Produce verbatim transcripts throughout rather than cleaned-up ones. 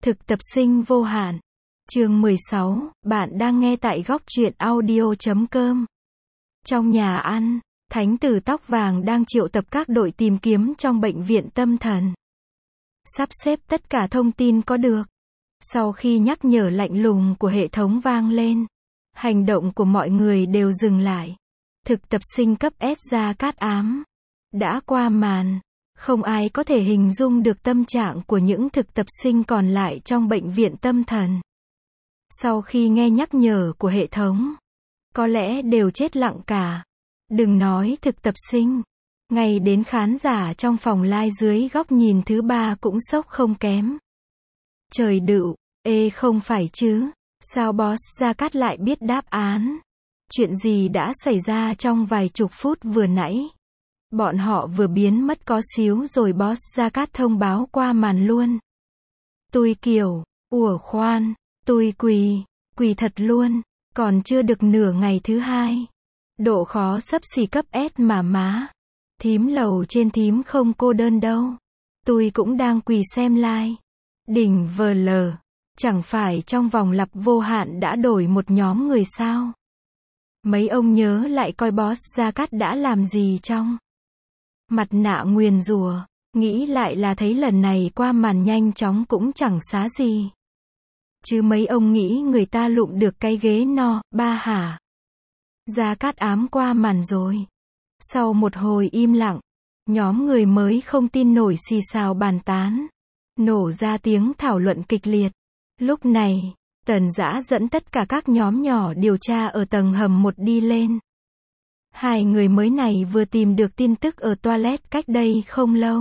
Thực tập sinh vô hạn. Chương mười sáu, bạn đang nghe tại góc truyện audio chấm com. Trong nhà ăn, thánh tử tóc vàng đang triệu tập các đội tìm kiếm trong bệnh viện tâm thần. Sắp xếp tất cả thông tin có được. Sau khi nhắc nhở lạnh lùng của hệ thống vang lên, hành động của mọi người đều dừng lại. Thực tập sinh cấp S Gia Cát Ám đã qua màn. Không ai có thể hình dung được tâm trạng của những thực tập sinh còn lại trong bệnh viện tâm thần. Sau khi nghe nhắc nhở của hệ thống, có lẽ đều chết lặng cả. Đừng nói thực tập sinh, ngay đến khán giả trong phòng live dưới góc nhìn thứ ba cũng sốc không kém. Trời đựu, ê không phải chứ, sao boss Gia Cát lại biết đáp án? Chuyện gì đã xảy ra trong vài chục phút vừa nãy? Bọn họ vừa biến mất có xíu rồi boss Gia Cát thông báo qua màn luôn. Tui kiểu, ủa khoan, tui quỳ, quỳ thật luôn, còn chưa được nửa ngày thứ hai. Độ khó xấp xỉ cấp S mà má. Thím lầu trên thím không cô đơn đâu. Tui cũng đang quỳ xem live. Đỉnh vờ lờ, chẳng phải trong vòng lặp vô hạn đã đổi một nhóm người sao? Mấy ông nhớ lại coi boss Gia Cát đã làm gì trong mặt nạ nguyền rủa, nghĩ lại là thấy lần này qua màn nhanh chóng cũng chẳng xá gì. Chứ mấy ông nghĩ người ta lụm được cái ghế no, ba hả? Gia Cát Ám qua màn rồi. Sau một hồi im lặng, nhóm người mới không tin nổi xì xào bàn tán. Nổ ra tiếng thảo luận kịch liệt. Lúc này, Tần Dã dẫn tất cả các nhóm nhỏ điều tra ở tầng hầm một đi lên. Hai người mới này vừa tìm được tin tức ở toilet cách đây không lâu.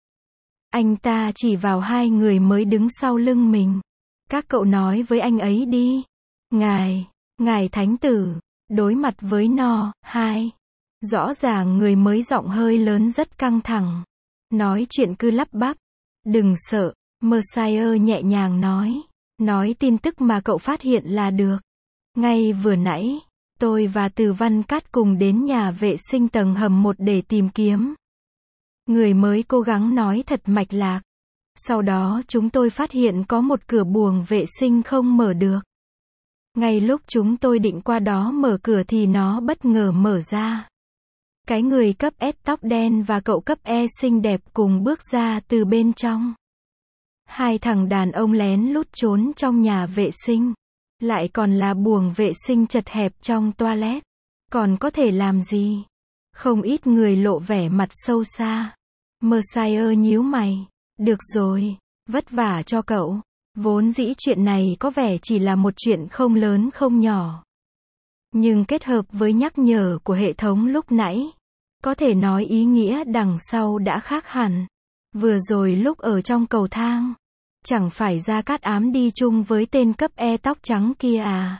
Anh ta chỉ vào hai người mới đứng sau lưng mình. Các cậu nói với anh ấy đi. Ngài, ngài thánh tử, đối mặt với no, hai. Rõ ràng người mới giọng hơi lớn rất căng thẳng. Nói chuyện cứ lắp bắp. Đừng sợ, Mercier nhẹ nhàng nói. Nói tin tức mà cậu phát hiện là được. Ngay vừa nãy, tôi và Từ Văn Cát cùng đến nhà vệ sinh tầng hầm một để tìm kiếm. Người mới cố gắng nói thật mạch lạc. Sau đó chúng tôi phát hiện có một cửa buồng vệ sinh không mở được. Ngay lúc chúng tôi định qua đó mở cửa thì nó bất ngờ mở ra. Cái người cấp S tóc đen và cậu cấp E xinh đẹp cùng bước ra từ bên trong. Hai thằng đàn ông lén lút trốn trong nhà vệ sinh. Lại còn là buồng vệ sinh chật hẹp trong toilet. Còn có thể làm gì? Không ít người lộ vẻ mặt sâu xa. Mercier nhíu mày. Được rồi, vất vả cho cậu. Vốn dĩ chuyện này có vẻ chỉ là một chuyện không lớn không nhỏ. Nhưng kết hợp với nhắc nhở của hệ thống lúc nãy, có thể nói ý nghĩa đằng sau đã khác hẳn. Vừa rồi lúc ở trong cầu thang, chẳng phải Gia Cát Ám đi chung với tên cấp E tóc trắng kia à?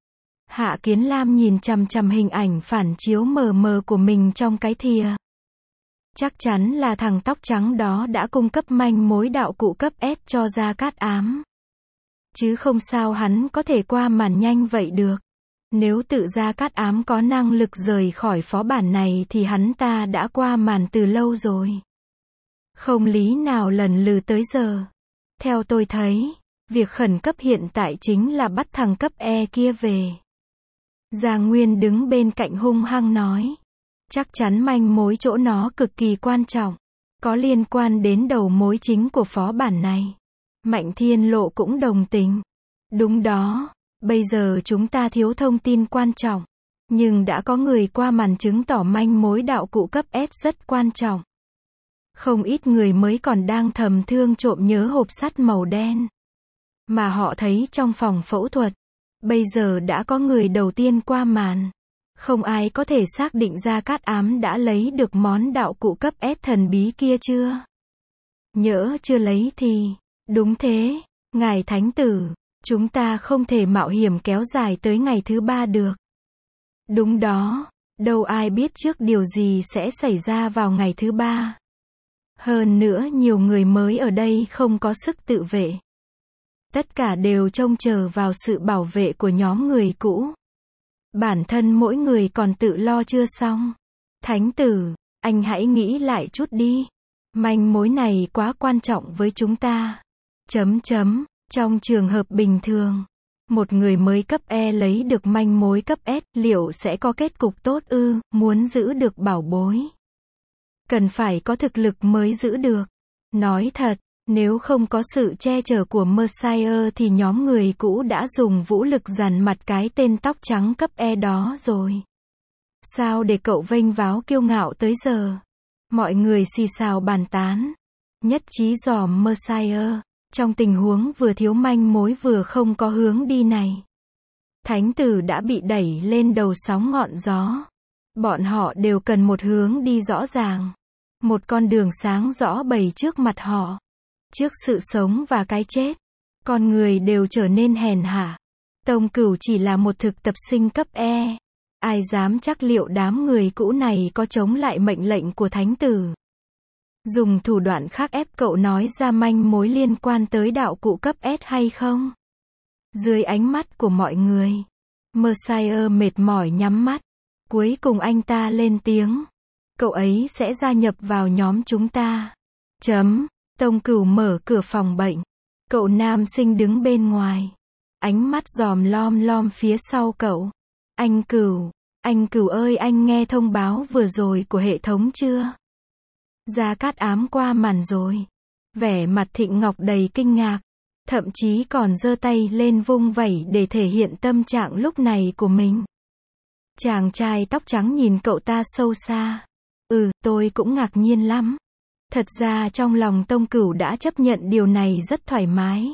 Hạ Kiến Lam nhìn chằm chằm hình ảnh phản chiếu mờ mờ của mình trong cái thìa. Chắc chắn là thằng tóc trắng đó đã cung cấp manh mối đạo cụ cấp S cho Gia Cát Ám. Chứ không sao hắn có thể qua màn nhanh vậy được. Nếu tự Gia Cát Ám có năng lực rời khỏi phó bản này thì hắn ta đã qua màn từ lâu rồi. Không lý nào lần lừ tới giờ. Theo tôi thấy, việc khẩn cấp hiện tại chính là bắt thằng cấp E kia về. Gia Nguyên đứng bên cạnh hung hăng nói. Chắc chắn manh mối chỗ nó cực kỳ quan trọng. Có liên quan đến đầu mối chính của phó bản này. Mạnh Thiên Lộ cũng đồng tình. Đúng đó, bây giờ chúng ta thiếu thông tin quan trọng. Nhưng đã có người qua màn chứng tỏ manh mối đạo cụ cấp S rất quan trọng. Không ít người mới còn đang thầm thương trộm nhớ hộp sắt màu đen mà họ thấy trong phòng phẫu thuật. Bây giờ đã có người đầu tiên qua màn. Không ai có thể xác định Gia Cát Ám đã lấy được món đạo cụ cấp S thần bí kia chưa? Nhỡ chưa lấy thì... Đúng thế, ngài thánh tử, chúng ta không thể mạo hiểm kéo dài tới ngày thứ ba được. Đúng đó, đâu ai biết trước điều gì sẽ xảy ra vào ngày thứ ba. Hơn nữa nhiều người mới ở đây không có sức tự vệ. Tất cả đều trông chờ vào sự bảo vệ của nhóm người cũ. Bản thân mỗi người còn tự lo chưa xong. Thánh tử, anh hãy nghĩ lại chút đi. Manh mối này quá quan trọng với chúng ta. Chấm chấm. Trong trường hợp bình thường, một người mới cấp E lấy được manh mối cấp S, liệu sẽ có kết cục tốt ư? Muốn giữ được bảo bối, cần phải có thực lực mới giữ được. Nói thật, nếu không có sự che chở của Messiah thì nhóm người cũ đã dùng vũ lực dằn mặt cái tên tóc trắng cấp E đó rồi. Sao để cậu vênh váo kiêu ngạo tới giờ? Mọi người xì xào bàn tán, nhất trí dòm Messiah. Trong tình huống vừa thiếu manh mối vừa không có hướng đi này, thánh tử đã bị đẩy lên đầu sóng ngọn gió. Bọn họ đều cần một hướng đi rõ ràng, một con đường sáng rõ bày trước mặt họ. Trước sự sống và cái chết, con người đều trở nên hèn hạ. Tông Cửu chỉ là một thực tập sinh cấp E. Ai dám chắc liệu đám người cũ này có chống lại mệnh lệnh của thánh tử, dùng thủ đoạn khác ép cậu nói ra manh mối liên quan tới đạo cụ cấp S hay không? Dưới ánh mắt của mọi người, Messiah mệt mỏi nhắm mắt. Cuối cùng anh ta lên tiếng. Cậu ấy sẽ gia nhập vào nhóm chúng ta. Chấm. Tông Cửu mở cửa phòng bệnh. Cậu nam sinh đứng bên ngoài, ánh mắt dòm lom lom phía sau cậu. Anh Cửu, anh Cửu ơi, anh nghe thông báo vừa rồi của hệ thống chưa? Gia Cát Ám qua màn rồi. Vẻ mặt Thịnh Ngọc đầy kinh ngạc, thậm chí còn giơ tay lên vung vẩy để thể hiện tâm trạng lúc này của mình. Chàng trai tóc trắng nhìn cậu ta sâu xa. Ừ, tôi cũng ngạc nhiên lắm. Thật ra trong lòng Tông Cửu đã chấp nhận điều này rất thoải mái.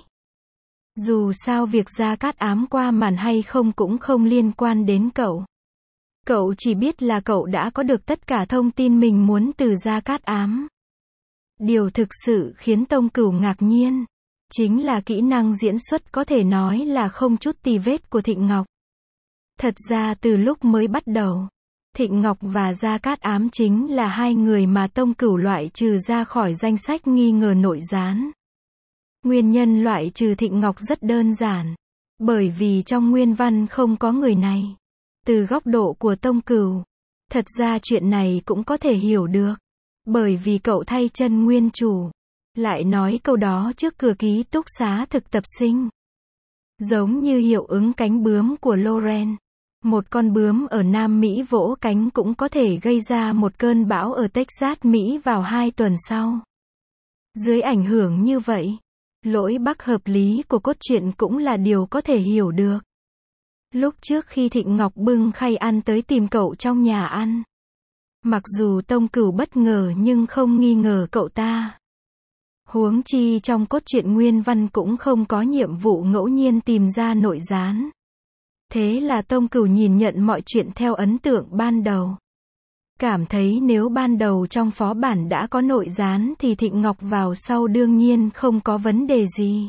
Dù sao việc Gia Cát Ám qua màn hay không cũng không liên quan đến cậu. Cậu chỉ biết là cậu đã có được tất cả thông tin mình muốn từ Gia Cát Ám. Điều thực sự khiến Tông Cửu ngạc nhiên chính là kỹ năng diễn xuất có thể nói là không chút tì vết của Thịnh Ngọc. Thật ra từ lúc mới bắt đầu, Thịnh Ngọc và Gia Cát Ám chính là hai người mà Tông Cửu loại trừ ra khỏi danh sách nghi ngờ nội gián. Nguyên nhân loại trừ Thịnh Ngọc rất đơn giản, bởi vì trong nguyên văn không có người này. Từ góc độ của Tông Cửu, thật ra chuyện này cũng có thể hiểu được, bởi vì cậu thay chân nguyên chủ, lại nói câu đó trước cửa ký túc xá thực tập sinh. Giống như hiệu ứng cánh bướm của Loren. Một con bướm ở Nam Mỹ vỗ cánh cũng có thể gây ra một cơn bão ở Texas, Mỹ vào hai tuần sau. Dưới ảnh hưởng như vậy, lỗi bắc hợp lý của cốt truyện cũng là điều có thể hiểu được. Lúc trước khi Thịnh Ngọc bưng khay ăn tới tìm cậu trong nhà ăn, mặc dù Tông Cửu bất ngờ nhưng không nghi ngờ cậu ta. Huống chi trong cốt truyện nguyên văn cũng không có nhiệm vụ ngẫu nhiên tìm ra nội gián. Thế là Tông Cửu nhìn nhận mọi chuyện theo ấn tượng ban đầu. Cảm thấy nếu ban đầu trong phó bản đã có nội gián thì Thịnh Ngọc vào sau đương nhiên không có vấn đề gì.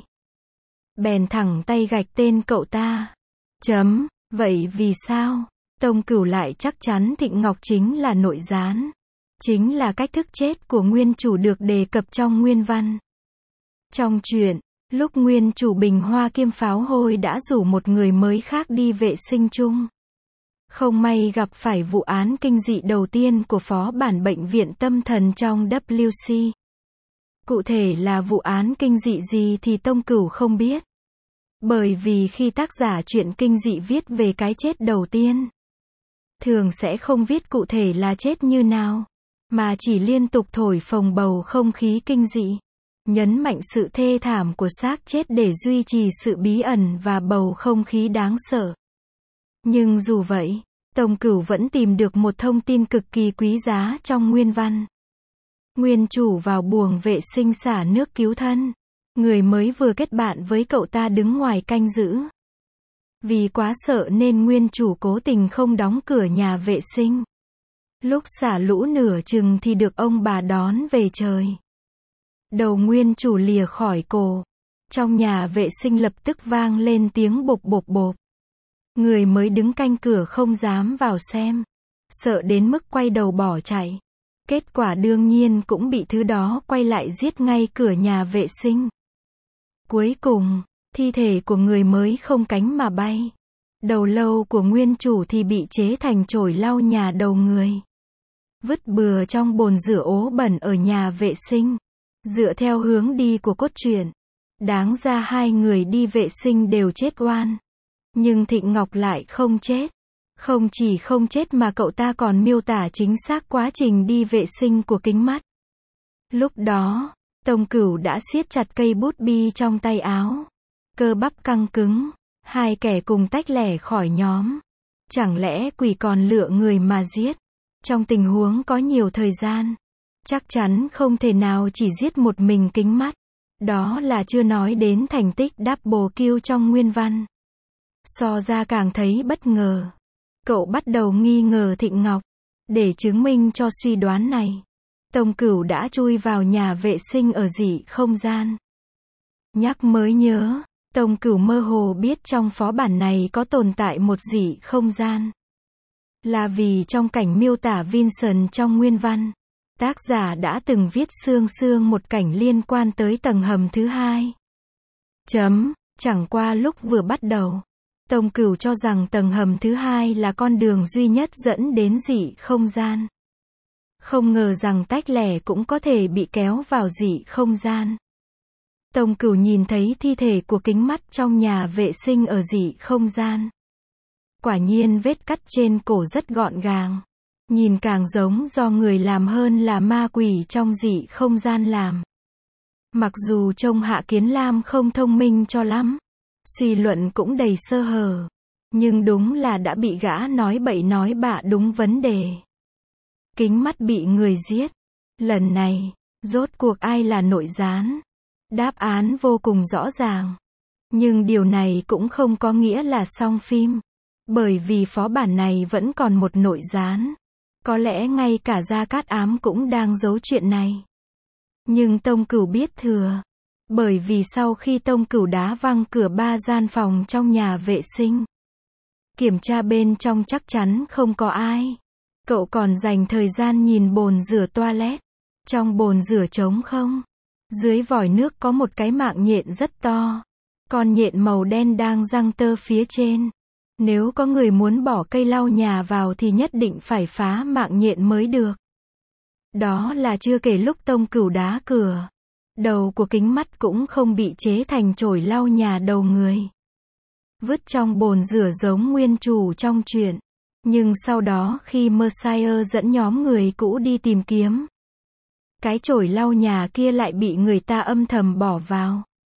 Bèn thẳng tay gạch tên cậu ta. Chấm. Vậy vì sao Tông Cửu lại chắc chắn Thịnh Ngọc chính là nội gián? Chính là cách thức chết của nguyên chủ được đề cập trong nguyên văn. Trong truyện, lúc nguyên chủ Bình Hoa Kiêm Pháo Hôi đã rủ một người mới khác đi vệ sinh chung, không may gặp phải vụ án kinh dị đầu tiên của phó bản bệnh viện tâm thần trong W C. Cụ thể là vụ án kinh dị gì thì Tông Cửu không biết. Bởi vì khi tác giả truyện kinh dị viết về cái chết đầu tiên, thường sẽ không viết cụ thể là chết như nào, mà chỉ liên tục thổi phồng bầu không khí kinh dị, nhấn mạnh sự thê thảm của xác chết để duy trì sự bí ẩn và bầu không khí đáng sợ. Nhưng dù vậy, Tông Cửu vẫn tìm được một thông tin cực kỳ quý giá trong nguyên văn. Nguyên chủ vào buồng vệ sinh xả nước cứu thân. Người mới vừa kết bạn với cậu ta đứng ngoài canh giữ. Vì quá sợ nên nguyên chủ cố tình không đóng cửa nhà vệ sinh. Lúc xả lũ nửa chừng thì được ông bà đón về trời. Đầu nguyên chủ lìa khỏi cổ. Trong nhà vệ sinh lập tức vang lên tiếng bộp bộp bộp. Người mới đứng canh cửa không dám vào xem. Sợ đến mức quay đầu bỏ chạy. Kết quả đương nhiên cũng bị thứ đó quay lại giết ngay cửa nhà vệ sinh. Cuối cùng, thi thể của người mới không cánh mà bay. Đầu lâu của nguyên chủ thì bị chế thành chổi lau nhà đầu người. Vứt bừa trong bồn rửa ố bẩn ở nhà vệ sinh. Dựa theo hướng đi của cốt truyện, Đáng ra hai người đi vệ sinh đều chết oan. Nhưng Thịnh Ngọc lại không chết. Không chỉ không chết mà cậu ta còn miêu tả chính xác quá trình đi vệ sinh của Kính Mắt. Lúc đó, Tông Cửu đã siết chặt cây bút bi trong tay áo. Cơ bắp căng cứng. Hai kẻ cùng tách lẻ khỏi nhóm. Chẳng lẽ quỷ còn lựa người mà giết? Trong tình huống có nhiều thời gian, chắc chắn không thể nào chỉ giết một mình Kính Mắt. Đó là chưa nói đến thành tích double kill trong nguyên văn. So ra càng thấy bất ngờ. Cậu bắt đầu nghi ngờ Thịnh Ngọc. Để chứng minh cho suy đoán này, Tông Cửu đã chui vào nhà vệ sinh ở dị không gian. Nhắc mới nhớ, Tông Cửu mơ hồ biết trong phó bản này có tồn tại một dị không gian. Là vì trong cảnh miêu tả Vincent trong nguyên văn, tác giả đã từng viết xương xương một cảnh liên quan tới tầng hầm thứ hai. Chấm, chẳng qua lúc vừa bắt đầu, Tông Cửu cho rằng tầng hầm thứ hai là con đường duy nhất dẫn đến dị không gian. Không ngờ rằng tách lẻ cũng có thể bị kéo vào dị không gian. Tông Cửu nhìn thấy thi thể của Kính Mắt trong nhà vệ sinh ở dị không gian. Quả nhiên vết cắt trên cổ rất gọn gàng. Nhìn càng giống do người làm hơn là ma quỷ trong dị không gian làm. Mặc dù trông Hạ Kiến Lam không thông minh cho lắm, suy luận cũng đầy sơ hở, nhưng đúng là đã bị gã nói bậy nói bạ đúng vấn đề. Kính Mắt bị người giết. Lần này, rốt cuộc ai là nội gián? Đáp án vô cùng rõ ràng. Nhưng điều này cũng không có nghĩa là xong phim. Bởi vì phó bản này vẫn còn một nội gián. Có lẽ ngay cả Gia Cát Ám cũng đang giấu chuyện này. Nhưng Tông Cửu biết thừa. Bởi vì sau khi Tông Cửu đá văng cửa ba gian phòng trong nhà vệ sinh, kiểm tra bên trong chắc chắn không có ai. Cậu còn dành thời gian nhìn bồn rửa toilet. Trong bồn rửa trống không. Dưới vòi nước có một cái mạng nhện rất to. Con nhện màu đen đang giăng tơ phía trên. Nếu có người muốn bỏ cây lau nhà vào thì nhất định phải phá mạng nhện mới được. Đó là chưa kể lúc Tông Cửu đá cửa. Đầu của Kính Mắt cũng không bị chế thành chổi lau nhà đầu người. Vứt trong bồn rửa giống nguyên chủ trong truyện. Nhưng sau đó khi Mercier dẫn nhóm người cũ đi tìm kiếm, cái chổi lau nhà kia lại bị người ta âm thầm bỏ vào.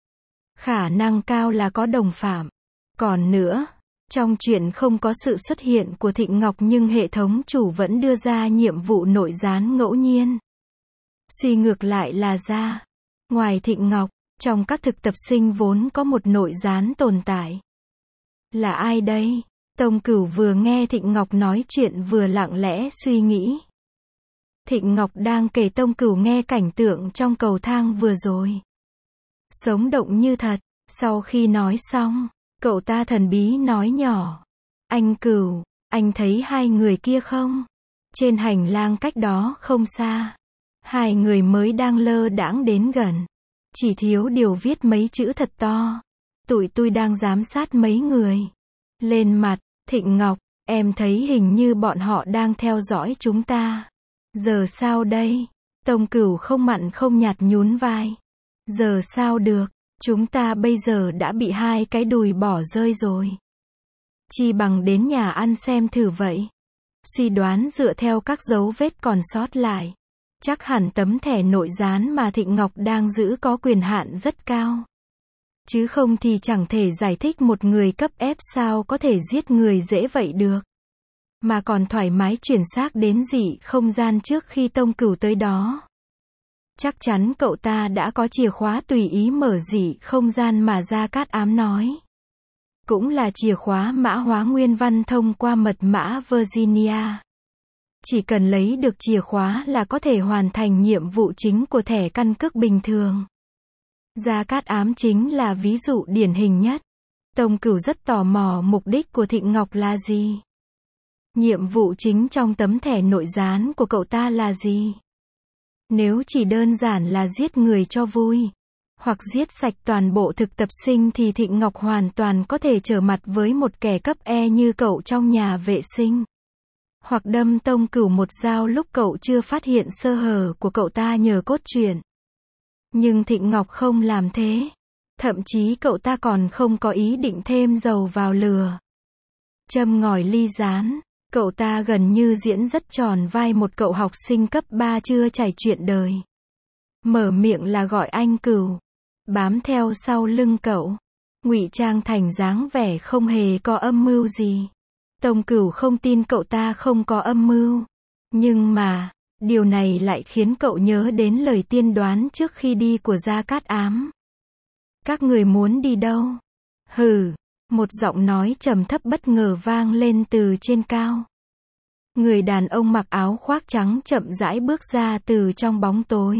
Khả năng cao là có đồng phạm. Còn nữa, trong truyện không có sự xuất hiện của Thịnh Ngọc nhưng hệ thống chủ vẫn đưa ra nhiệm vụ nội gián ngẫu nhiên. Suy ngược lại là ra, ngoài Thịnh Ngọc, trong các thực tập sinh vốn có một nội gián tồn tại. Là ai đây? Tông Cửu vừa nghe Thịnh Ngọc nói chuyện vừa lặng lẽ suy nghĩ. Thịnh Ngọc đang kể Tông Cửu nghe cảnh tượng trong cầu thang vừa rồi. Sống động như thật. Sau khi nói xong, cậu ta thần bí nói nhỏ. Anh Cửu, anh thấy hai người kia không? Trên hành lang cách đó không xa. Hai người mới đang lơ đãng đến gần. Chỉ thiếu điều viết mấy chữ thật to. Tụi tôi đang giám sát mấy người. Lên mặt, Thịnh Ngọc, em thấy hình như bọn họ đang theo dõi chúng ta. Giờ sao đây? Tông Cửu không mặn không nhạt nhún vai. Giờ sao được? Chúng ta bây giờ đã bị hai cái đùi bỏ rơi rồi. Chi bằng đến nhà ăn xem thử vậy. Suy đoán dựa theo các dấu vết còn sót lại. Chắc hẳn tấm thẻ nội gián mà Thịnh Ngọc đang giữ có quyền hạn rất cao. Chứ không thì chẳng thể giải thích một người cấp F sao có thể giết người dễ vậy được. Mà còn thoải mái chuyển xác đến dị không gian trước khi Tông Cửu tới đó. Chắc chắn cậu ta đã có chìa khóa tùy ý mở dị không gian mà Gia Cát Ám nói. Cũng là chìa khóa mã hóa nguyên văn thông qua mật mã Virginia. Chỉ cần lấy được chìa khóa là có thể hoàn thành nhiệm vụ chính của thẻ căn cước bình thường. Gia Cát Ám chính là ví dụ điển hình nhất. Tông Cửu rất tò mò mục đích của Thịnh Ngọc là gì. Nhiệm vụ chính trong tấm thẻ nội gián của cậu ta là gì? Nếu chỉ đơn giản là giết người cho vui, hoặc giết sạch toàn bộ thực tập sinh thì Thịnh Ngọc hoàn toàn có thể trở mặt với một kẻ cấp E như cậu trong nhà vệ sinh. Hoặc đâm Tông Cửu một dao lúc cậu chưa phát hiện sơ hở của cậu ta nhờ cốt truyện. Nhưng Thịnh Ngọc không làm thế. Thậm chí cậu ta còn không có ý định thêm dầu vào lửa. Châm ngòi ly rán, cậu ta gần như diễn rất tròn vai một cậu học sinh cấp ba chưa trải chuyện đời. Mở miệng là gọi anh Cửu. Bám theo sau lưng cậu, ngụy trang thành dáng vẻ không hề có âm mưu gì. Tông Cửu không tin cậu ta không có âm mưu. Nhưng mà, điều này lại khiến cậu nhớ đến lời tiên đoán trước khi đi của Gia Cát Ám. Các người muốn đi đâu? Hừ, một giọng nói trầm thấp bất ngờ vang lên từ trên cao. Người đàn ông mặc áo khoác trắng chậm rãi bước ra từ trong bóng tối.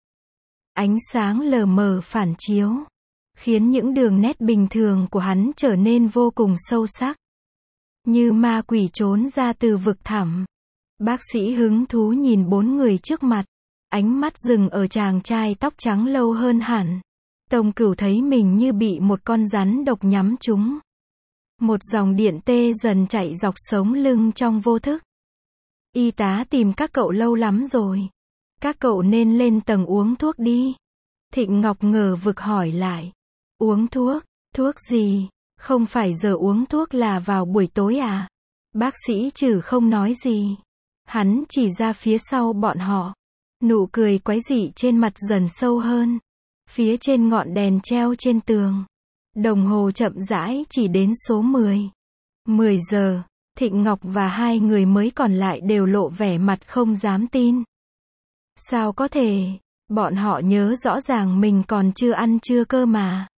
Ánh sáng lờ mờ phản chiếu, khiến những đường nét bình thường của hắn trở nên vô cùng sâu sắc. Như ma quỷ trốn ra từ vực thẳm. Bác sĩ hứng thú nhìn bốn người trước mặt, ánh mắt dừng ở chàng trai tóc trắng lâu hơn hẳn. Tông Cửu thấy mình như bị một con rắn độc nhắm trúng. Một dòng điện tê dần chạy dọc sống lưng trong vô thức. Y tá tìm các cậu lâu lắm rồi. Các cậu nên lên tầng uống thuốc đi. Thịnh Ngọc ngờ vực hỏi lại. Uống thuốc? Thuốc gì? Không phải giờ uống thuốc là vào buổi tối à? Bác sĩ Trử không nói gì. Hắn chỉ ra phía sau bọn họ. Nụ cười quái dị trên mặt dần sâu hơn. Phía trên ngọn đèn treo trên tường, đồng hồ chậm rãi chỉ đến số mười. mười giờ, Thịnh Ngọc và hai người mới còn lại đều lộ vẻ mặt không dám tin. Sao có thể? Bọn họ nhớ rõ ràng mình còn chưa ăn trưa cơ mà.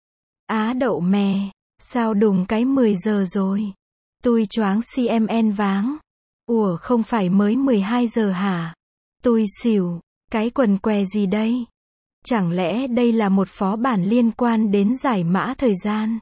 Á đậu mè, sao đùng cái mười giờ rồi? Tui choáng xê em en váng. Ủa không phải mới mười hai giờ hả? Tui xỉu, cái quần què gì đây? Chẳng lẽ đây là một phó bản liên quan đến giải mã thời gian?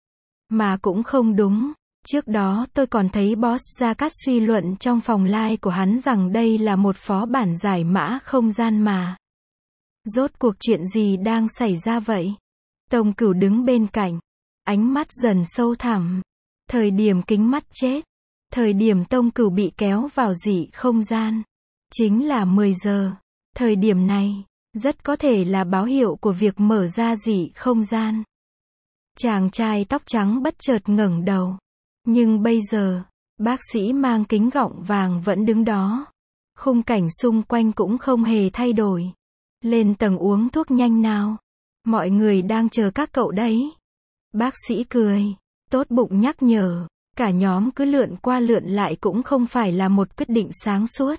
Mà cũng không đúng. Trước đó tôi còn thấy boss Gia Cát suy luận trong phòng live của hắn rằng đây là một phó bản giải mã không gian mà. Rốt cuộc chuyện gì đang xảy ra vậy? Tông Cửu đứng bên cạnh, ánh mắt dần sâu thẳm. Thời điểm kính mắt chết, thời điểm Tông Cửu bị kéo vào dị không gian, chính là mười giờ. Thời điểm này rất có thể là báo hiệu của việc mở ra dị không gian. Chàng trai tóc trắng bất chợt ngẩng đầu. Nhưng bây giờ, bác sĩ mang kính gọng vàng vẫn đứng đó. Khung cảnh xung quanh cũng không hề thay đổi. Lên tầng uống thuốc nhanh nào. Mọi người đang chờ các cậu đấy. Bác sĩ cười, tốt bụng nhắc nhở. Cả nhóm cứ lượn qua lượn lại cũng không phải là một quyết định sáng suốt.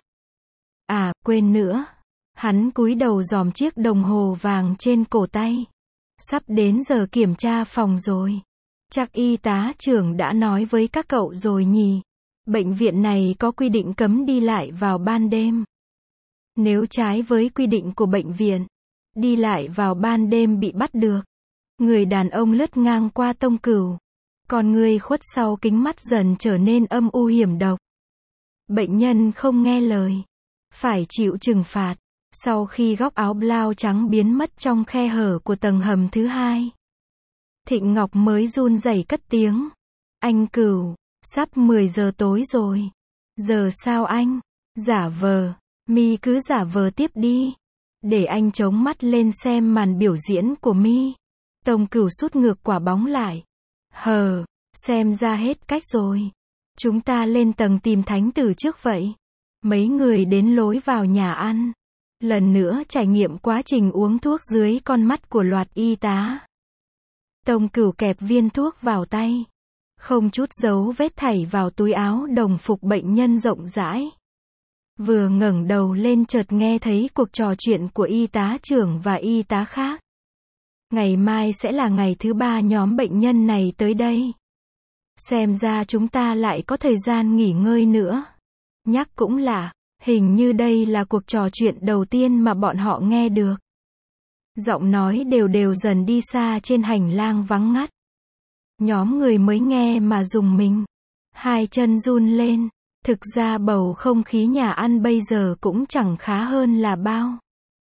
À, quên nữa. Hắn cúi đầu dòm chiếc đồng hồ vàng trên cổ tay. Sắp đến giờ kiểm tra phòng rồi. Chắc y tá trưởng đã nói với các cậu rồi nhỉ. Bệnh viện này có quy định cấm đi lại vào ban đêm. Nếu trái với quy định của bệnh viện, đi lại vào ban đêm bị bắt được. Người đàn ông lướt ngang qua Tông Cửu. Còn người khuất sau kính mắt dần trở nên âm u hiểm độc. Bệnh nhân không nghe lời, phải chịu trừng phạt. Sau khi góc áo blau trắng biến mất trong khe hở của tầng hầm thứ hai, Thịnh Ngọc mới run rẩy cất tiếng. Anh Cửu, sắp mười giờ tối rồi. Giờ sao anh? Giả vờ, mi cứ giả vờ tiếp đi. Để anh chống mắt lên xem màn biểu diễn của mi. Tông Cửu sút ngược quả bóng lại. Hờ, xem ra hết cách rồi. Chúng ta lên tầng tìm thánh tử trước vậy. Mấy người đến lối vào nhà ăn. Lần nữa trải nghiệm quá trình uống thuốc dưới con mắt của loạt y tá. Tông Cửu kẹp viên thuốc vào tay. Không chút dấu vết thảy vào túi áo đồng phục bệnh nhân rộng rãi. Vừa ngẩng đầu lên chợt nghe thấy cuộc trò chuyện của y tá trưởng và y tá khác. Ngày mai sẽ là ngày thứ ba nhóm bệnh nhân này tới đây. Xem ra chúng ta lại có thời gian nghỉ ngơi nữa. Nhắc cũng lạ, hình như đây là cuộc trò chuyện đầu tiên mà bọn họ nghe được. Giọng nói đều đều dần đi xa trên hành lang vắng ngắt. Nhóm người mới nghe mà rùng mình. Hai chân run lên. Thực ra bầu không khí nhà ăn bây giờ cũng chẳng khá hơn là bao.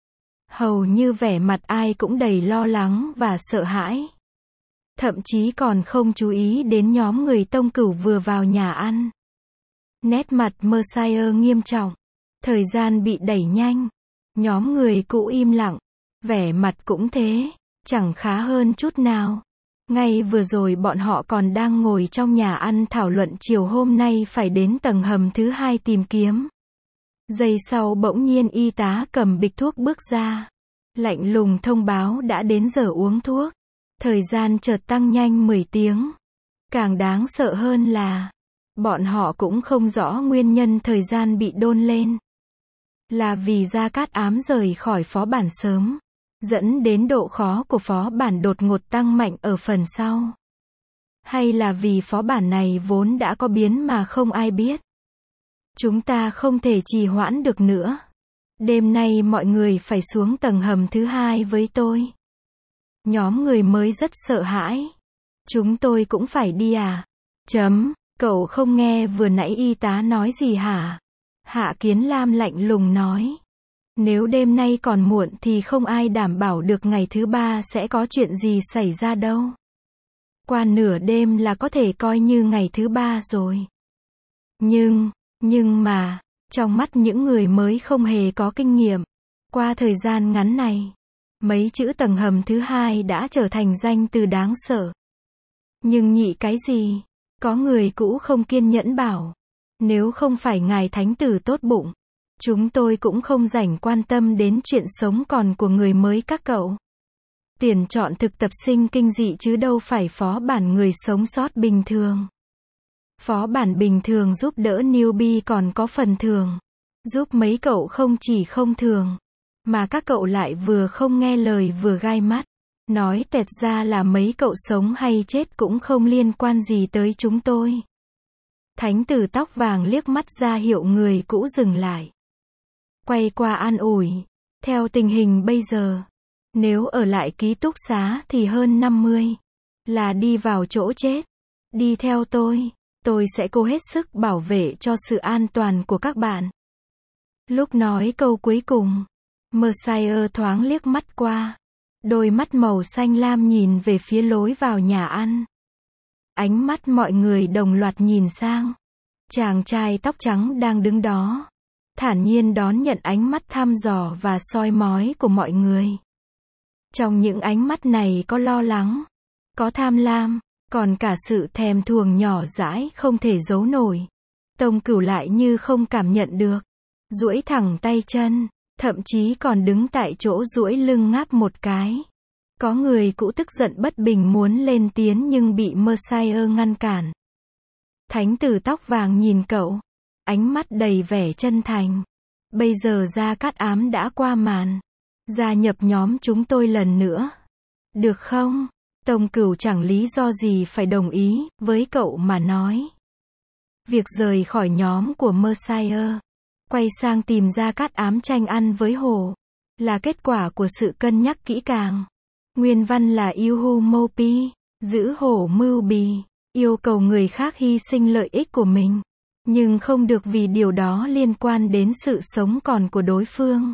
Hầu như vẻ mặt ai cũng đầy lo lắng và sợ hãi. Thậm chí còn không chú ý đến nhóm người Tông Cửu vừa vào nhà ăn. Nét mặt Mercier nghiêm trọng. Thời gian bị đẩy nhanh. Nhóm người cũ im lặng. Vẻ mặt cũng thế. Chẳng khá hơn chút nào. Ngay vừa rồi bọn họ còn đang ngồi trong nhà ăn thảo luận chiều hôm nay phải đến tầng hầm thứ hai tìm kiếm. Giây sau bỗng nhiên y tá cầm bịch thuốc bước ra. Lạnh lùng thông báo đã đến giờ uống thuốc. Thời gian chợt tăng nhanh mười tiếng. Càng đáng sợ hơn là, bọn họ cũng không rõ nguyên nhân thời gian bị đôn lên. Là vì Gia Cát Ám rời khỏi phó bản sớm, dẫn đến độ khó của phó bản đột ngột tăng mạnh ở phần sau. Hay là vì phó bản này vốn đã có biến mà không ai biết. Chúng ta không thể trì hoãn được nữa. Đêm nay mọi người phải xuống tầng hầm thứ hai với tôi. Nhóm người mới rất sợ hãi. Chúng tôi cũng phải đi à? Chấm, cậu không nghe vừa nãy y tá nói gì hả? Hạ Kiến Lam lạnh lùng nói. Nếu đêm nay còn muộn thì không ai đảm bảo được ngày thứ ba sẽ có chuyện gì xảy ra đâu. Qua nửa đêm là có thể coi như ngày thứ ba rồi. Nhưng, nhưng mà, trong mắt những người mới không hề có kinh nghiệm, qua thời gian ngắn này, mấy chữ tầng hầm thứ hai đã trở thành danh từ đáng sợ. Nhưng nhị cái gì? Có người cũ không kiên nhẫn bảo. Nếu không phải ngài thánh tử tốt bụng, chúng tôi cũng không rảnh quan tâm đến chuyện sống còn của người mới các cậu. Tuyển chọn thực tập sinh kinh dị chứ đâu phải phó bản người sống sót bình thường. Phó bản bình thường giúp đỡ newbie còn có phần thường. Giúp mấy cậu không chỉ không thường, mà các cậu lại vừa không nghe lời vừa gai mắt. Nói tẹt ra là mấy cậu sống hay chết cũng không liên quan gì tới chúng tôi. Thánh tử tóc vàng liếc mắt ra hiệu người cũ dừng lại. Quay qua an ủi. Theo tình hình bây giờ, nếu ở lại ký túc xá thì hơn năm mươi. Là đi vào chỗ chết. Đi theo tôi. Tôi sẽ cố hết sức bảo vệ cho sự an toàn của các bạn. Lúc nói câu cuối cùng, Mercier thoáng liếc mắt qua. Đôi mắt màu xanh lam nhìn về phía lối vào nhà ăn. Ánh mắt mọi người đồng loạt nhìn sang. Chàng trai tóc trắng đang đứng đó, thản nhiên đón nhận ánh mắt thăm dò và soi mói của mọi người. Trong những ánh mắt này có lo lắng, có tham lam, còn cả sự thèm thuồng nhỏ dãi không thể giấu nổi. Tông Cửu lại như không cảm nhận được, duỗi thẳng tay chân, thậm chí còn đứng tại chỗ duỗi lưng ngáp một cái. Có người cũ tức giận bất bình muốn lên tiếng nhưng bị Mercier ngăn cản. Thánh tử tóc vàng nhìn cậu, ánh mắt đầy vẻ chân thành. Bây giờ Gia Cát Ám đã qua màn, gia nhập nhóm chúng tôi lần nữa. Được không? Tông Cửu chẳng lý do gì phải đồng ý với cậu mà nói. Việc rời khỏi nhóm của Mercier, quay sang tìm Gia Cát Ám tranh ăn với Hồ, là kết quả của sự cân nhắc kỹ càng. Nguyên văn là Yuhu Mopi, giữ hổ mưu bì, yêu cầu người khác hy sinh lợi ích của mình, nhưng không được vì điều đó liên quan đến sự sống còn của đối phương.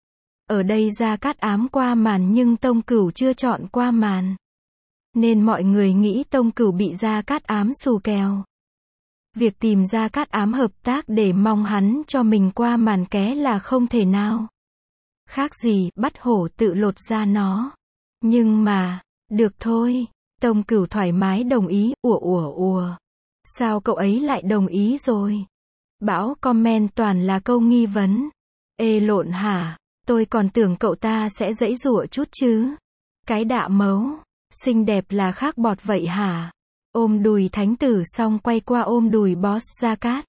Ở đây Gia Cát Ám qua màn nhưng Tông Cửu chưa chọn qua màn. Nên mọi người nghĩ Tông Cửu bị Gia Cát Ám xù kèo. Việc tìm Gia Cát Ám hợp tác để mong hắn cho mình qua màn ké là không thể nào. Khác gì bắt hổ tự lột da nó. Nhưng mà, được thôi. Tông Cửu thoải mái đồng ý. Ủa ủa ủa. Sao cậu ấy lại đồng ý rồi? Bão comment toàn là câu nghi vấn. Ê lộn hả? Tôi còn tưởng cậu ta sẽ giãy giụa chút chứ. Cái đạ mấu. Xinh đẹp là khác bọt vậy hả? Ôm đùi thánh tử xong quay qua ôm đùi boss Gia Cát.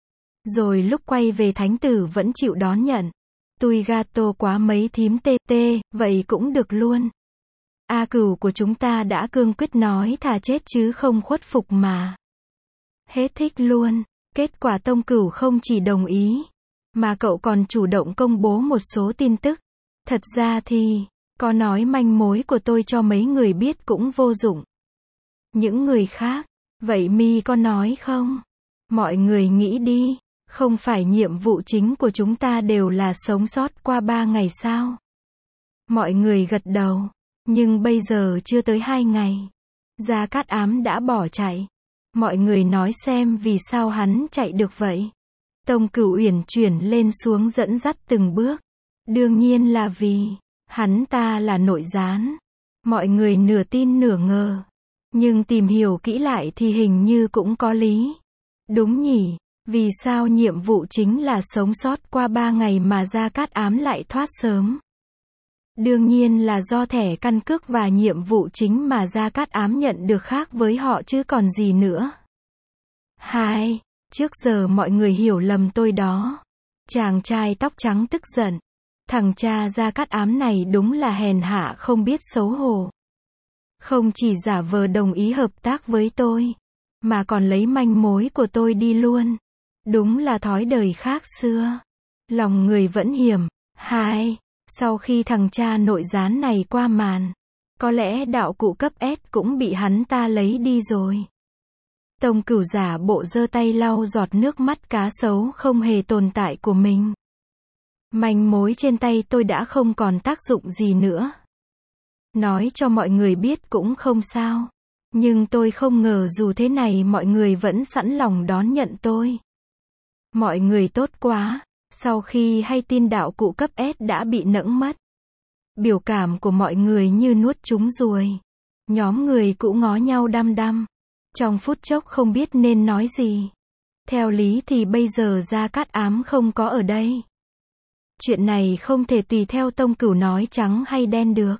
Rồi lúc quay về thánh tử vẫn chịu đón nhận. Tui gato quá mấy thím tê tê, vậy cũng được luôn. A Cửu của chúng ta đã cương quyết nói thà chết chứ không khuất phục mà. Hết thích luôn. Kết quả Tông Cửu không chỉ đồng ý, mà cậu còn chủ động công bố một số tin tức. Thật ra thì, có nói manh mối của tôi cho mấy người biết cũng vô dụng. Những người khác, vậy mi có nói không? Mọi người nghĩ đi, không phải nhiệm vụ chính của chúng ta đều là sống sót qua ba ngày sao? Mọi người gật đầu, nhưng bây giờ chưa tới hai ngày. Gia Cát Ám đã bỏ chạy. Mọi người nói xem vì sao hắn chạy được vậy. Tông Cửu uyển chuyển lên xuống dẫn dắt từng bước. Đương nhiên là vì hắn ta là nội gián. Mọi người nửa tin nửa ngờ. Nhưng tìm hiểu kỹ lại thì hình như cũng có lý. Đúng nhỉ, vì sao nhiệm vụ chính là sống sót qua ba ngày mà Gia Cát Ám lại thoát sớm? Đương nhiên là do thẻ căn cước và nhiệm vụ chính mà Gia Cát Ám nhận được khác với họ chứ còn gì nữa. Hai, trước giờ mọi người hiểu lầm tôi đó. Chàng trai tóc trắng tức giận. Thằng cha Gia Cát Ám này đúng là hèn hạ không biết xấu hổ. Không chỉ giả vờ đồng ý hợp tác với tôi, mà còn lấy manh mối của tôi đi luôn. Đúng là thói đời khác xưa. Lòng người vẫn hiểm. Hai, sau khi thằng cha nội gián này qua màn, có lẽ đạo cụ cấp S cũng bị hắn ta lấy đi rồi. Tông Cửu giả bộ giơ tay lau giọt nước mắt cá sấu không hề tồn tại của mình. Manh mối trên tay tôi đã không còn tác dụng gì nữa. Nói cho mọi người biết cũng không sao. Nhưng tôi không ngờ dù thế này mọi người vẫn sẵn lòng đón nhận tôi. Mọi người tốt quá. Sau khi hay tin đạo cụ cấp S đã bị nẫng mất, biểu cảm của mọi người như nuốt trúng ruồi. Nhóm người cũ ngó nhau đăm đăm. Trong phút chốc không biết nên nói gì. Theo lý thì bây giờ Gia Cát Ám không có ở đây. Chuyện này không thể tùy theo Tông Cửu nói trắng hay đen được.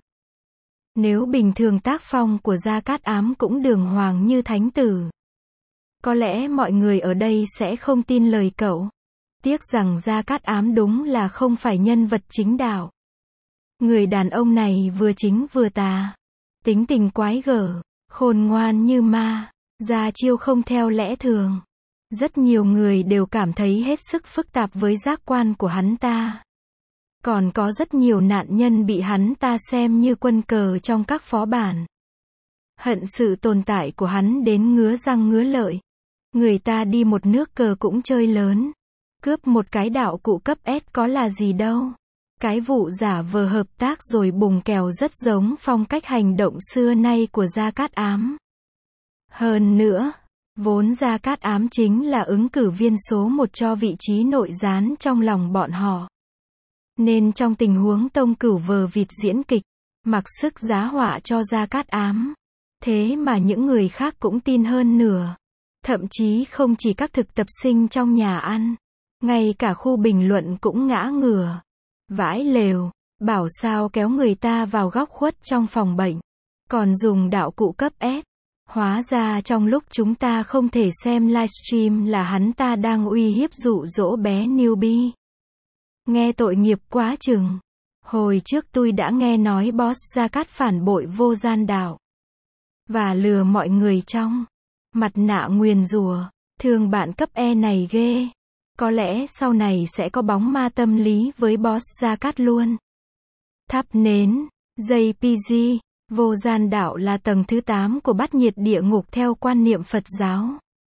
Nếu bình thường tác phong của Gia Cát Ám cũng đường hoàng như thánh tử, có lẽ mọi người ở đây sẽ không tin lời cậu. Tiếc rằng Gia Cát Ám đúng là không phải nhân vật chính đạo. Người đàn ông này vừa chính vừa tà. Tính tình quái gở, khôn ngoan như ma, ra chiêu không theo lẽ thường. Rất nhiều người đều cảm thấy hết sức phức tạp với giác quan của hắn ta. Còn có rất nhiều nạn nhân bị hắn ta xem như quân cờ trong các phó bản. Hận sự tồn tại của hắn đến ngứa răng ngứa lợi. Người ta đi một nước cờ cũng chơi lớn. Cướp một cái đạo cụ cấp S có là gì đâu. Cái vụ giả vờ hợp tác rồi bùng kèo rất giống phong cách hành động xưa nay của Gia Cát Ám. Hơn nữa, vốn Gia Cát Ám chính là ứng cử viên số một cho vị trí nội gián trong lòng bọn họ. Nên trong tình huống Tông Cửu vờ vịt diễn kịch, mặc sức giá họa cho Gia Cát Ám, thế mà những người khác cũng tin hơn nửa. Thậm chí không chỉ các thực tập sinh trong nhà ăn, ngay cả khu bình luận cũng ngã ngửa. Vãi lều, bảo sao kéo người ta vào góc khuất trong phòng bệnh, còn dùng đạo cụ cấp S. Hóa ra trong lúc chúng ta không thể xem livestream là hắn ta đang uy hiếp dụ dỗ bé newbie. Nghe tội nghiệp quá chừng. Hồi trước tôi đã nghe nói boss Gia Cát phản bội vô gian đạo và lừa mọi người trong mặt nạ nguyền rủa. Thương bạn cấp E này ghê. Có lẽ sau này sẽ có bóng ma tâm lý với boss Gia Cát luôn. Thắp nến, gi pê giê, vô gian đạo là tầng thứ tám của bát nhiệt địa ngục theo quan niệm Phật giáo.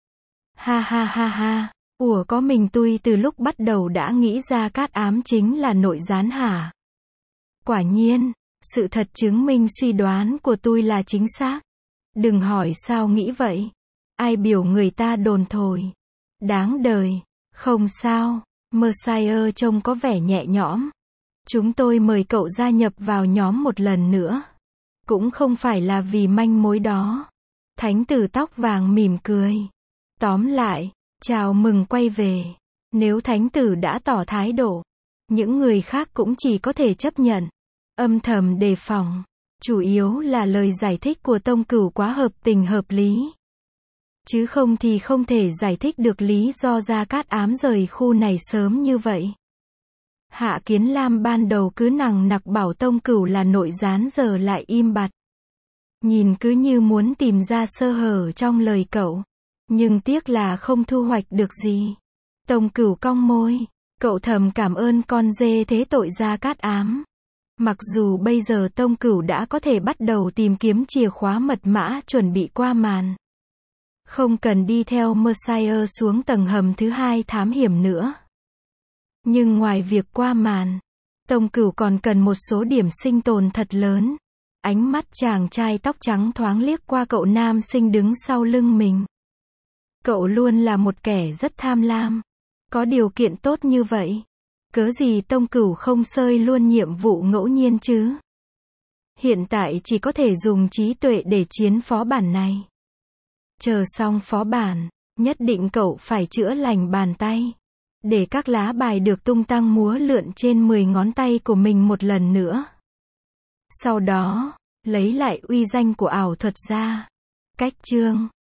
Ha ha ha ha, ủa có mình tôi từ lúc bắt đầu đã nghĩ Gia Cát Ám chính là nội gián hả? Quả nhiên, sự thật chứng minh suy đoán của tôi là chính xác. Đừng hỏi sao nghĩ vậy. Ai biểu người ta đồn thổi. Đáng đời. Không sao, Messiah trông có vẻ nhẹ nhõm. Chúng tôi mời cậu gia nhập vào nhóm một lần nữa. Cũng không phải là vì manh mối đó. Thánh tử tóc vàng mỉm cười. Tóm lại, chào mừng quay về. Nếu thánh tử đã tỏ thái độ, những người khác cũng chỉ có thể chấp nhận. Âm thầm đề phòng. Chủ yếu là lời giải thích của Tông Cửu quá hợp tình hợp lý. Chứ không thì không thể giải thích được lý do Gia Cát Ám rời khu này sớm như vậy. Hạ Kiến Lam ban đầu cứ nằng nặc bảo Tông Cửu là nội gián giờ lại im bặt. Nhìn cứ như muốn tìm ra sơ hở trong lời cậu. Nhưng tiếc là không thu hoạch được gì. Tông Cửu cong môi. Cậu thầm cảm ơn con dê thế tội Gia Cát Ám. Mặc dù bây giờ Tông Cửu đã có thể bắt đầu tìm kiếm chìa khóa mật mã chuẩn bị qua màn. Không cần đi theo Messiah xuống tầng hầm thứ hai thám hiểm nữa. Nhưng ngoài việc qua màn, Tông Cửu còn cần một số điểm sinh tồn thật lớn. Ánh mắt chàng trai tóc trắng thoáng liếc qua cậu nam sinh đứng sau lưng mình. Cậu luôn là một kẻ rất tham lam. Có điều kiện tốt như vậy, cớ gì Tông Cửu không xơi luôn nhiệm vụ ngẫu nhiên chứ? Hiện tại chỉ có thể dùng trí tuệ để chiến phó bản này. Chờ xong phó bản, nhất định cậu phải chữa lành bàn tay. Để các lá bài được tung tăng múa lượn trên mười ngón tay của mình một lần nữa. Sau đó, lấy lại uy danh của ảo thuật ra. Cách chương